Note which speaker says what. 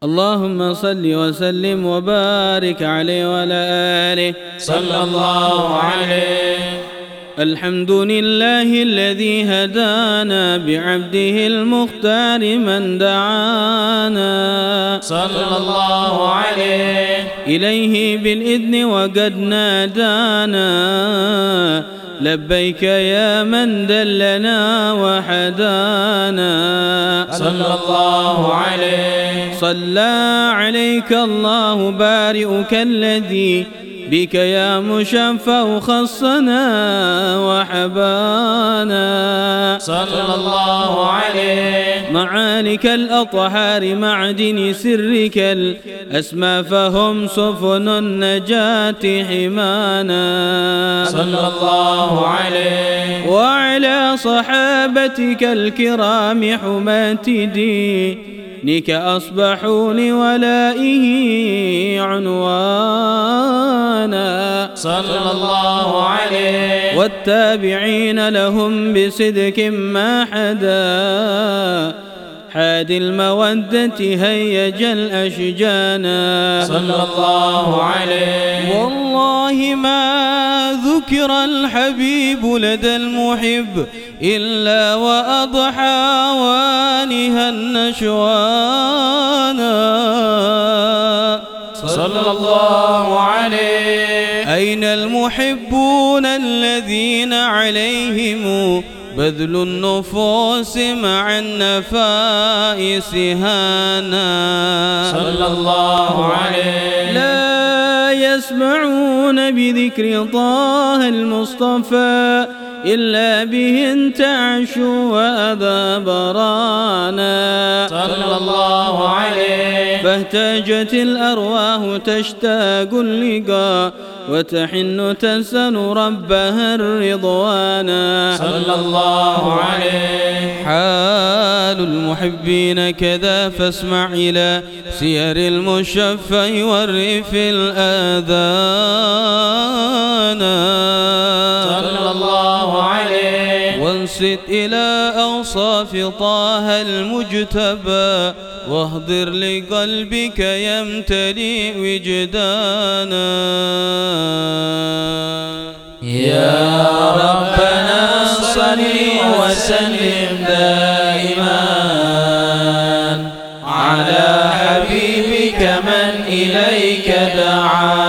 Speaker 1: اللهم صل وسلم وبارك عليه وعلى آله
Speaker 2: صلى الله عليه.
Speaker 1: الحمد لله الذي هدانا بعبده المختار من دعانا
Speaker 2: صلى الله عليه.
Speaker 1: إليه بالإذن وقد نادانا لبيك يا من دلنا وحدانا
Speaker 2: صلى الله عليه.
Speaker 1: صلى عليك الله بارئك الذي بك يا مشفع خصنا وحبانا
Speaker 2: صلى الله عليه.
Speaker 1: معالك الأطهار معدن سرك الأسمى فهم سفن النجاة حمانا
Speaker 2: صلى الله عليه.
Speaker 1: وعلى صحابتك الكرام حماة دينك أصبحوا لولائه عنوانا
Speaker 2: صلى الله عليه.
Speaker 1: والتابعين لهم بصدق ما حدا حاد المودة هيج الأشجانا
Speaker 2: صلى الله عليه.
Speaker 1: والله ما ذكر الحبيب لدى المحب إلا وأضحى وانها النشوانا
Speaker 2: صلى الله عليه.
Speaker 1: أين المحبون الذين عليهم بذل النفوس مع النفائس هانا
Speaker 2: صلى الله عليه.
Speaker 1: لا يسمعون بذكر طه المصطفى إلا به انتعشوا وأبى برانا
Speaker 2: صلى الله عليه.
Speaker 1: فاهتاجت الأرواح تشتاق اللقاء وتحن تسأل ربها الرضوانا
Speaker 2: صلى الله عليه.
Speaker 1: حال المحبين كذا فاسمع إلى سير المشفع والرف الآذانا
Speaker 2: صلى الله عليه.
Speaker 1: وانصت إلى أوصاف طه المجتبى واهضر لقلبك يمتلئ وجدانا
Speaker 2: يا ربنا صل وسلم دائما على حبيبك من إليك دعا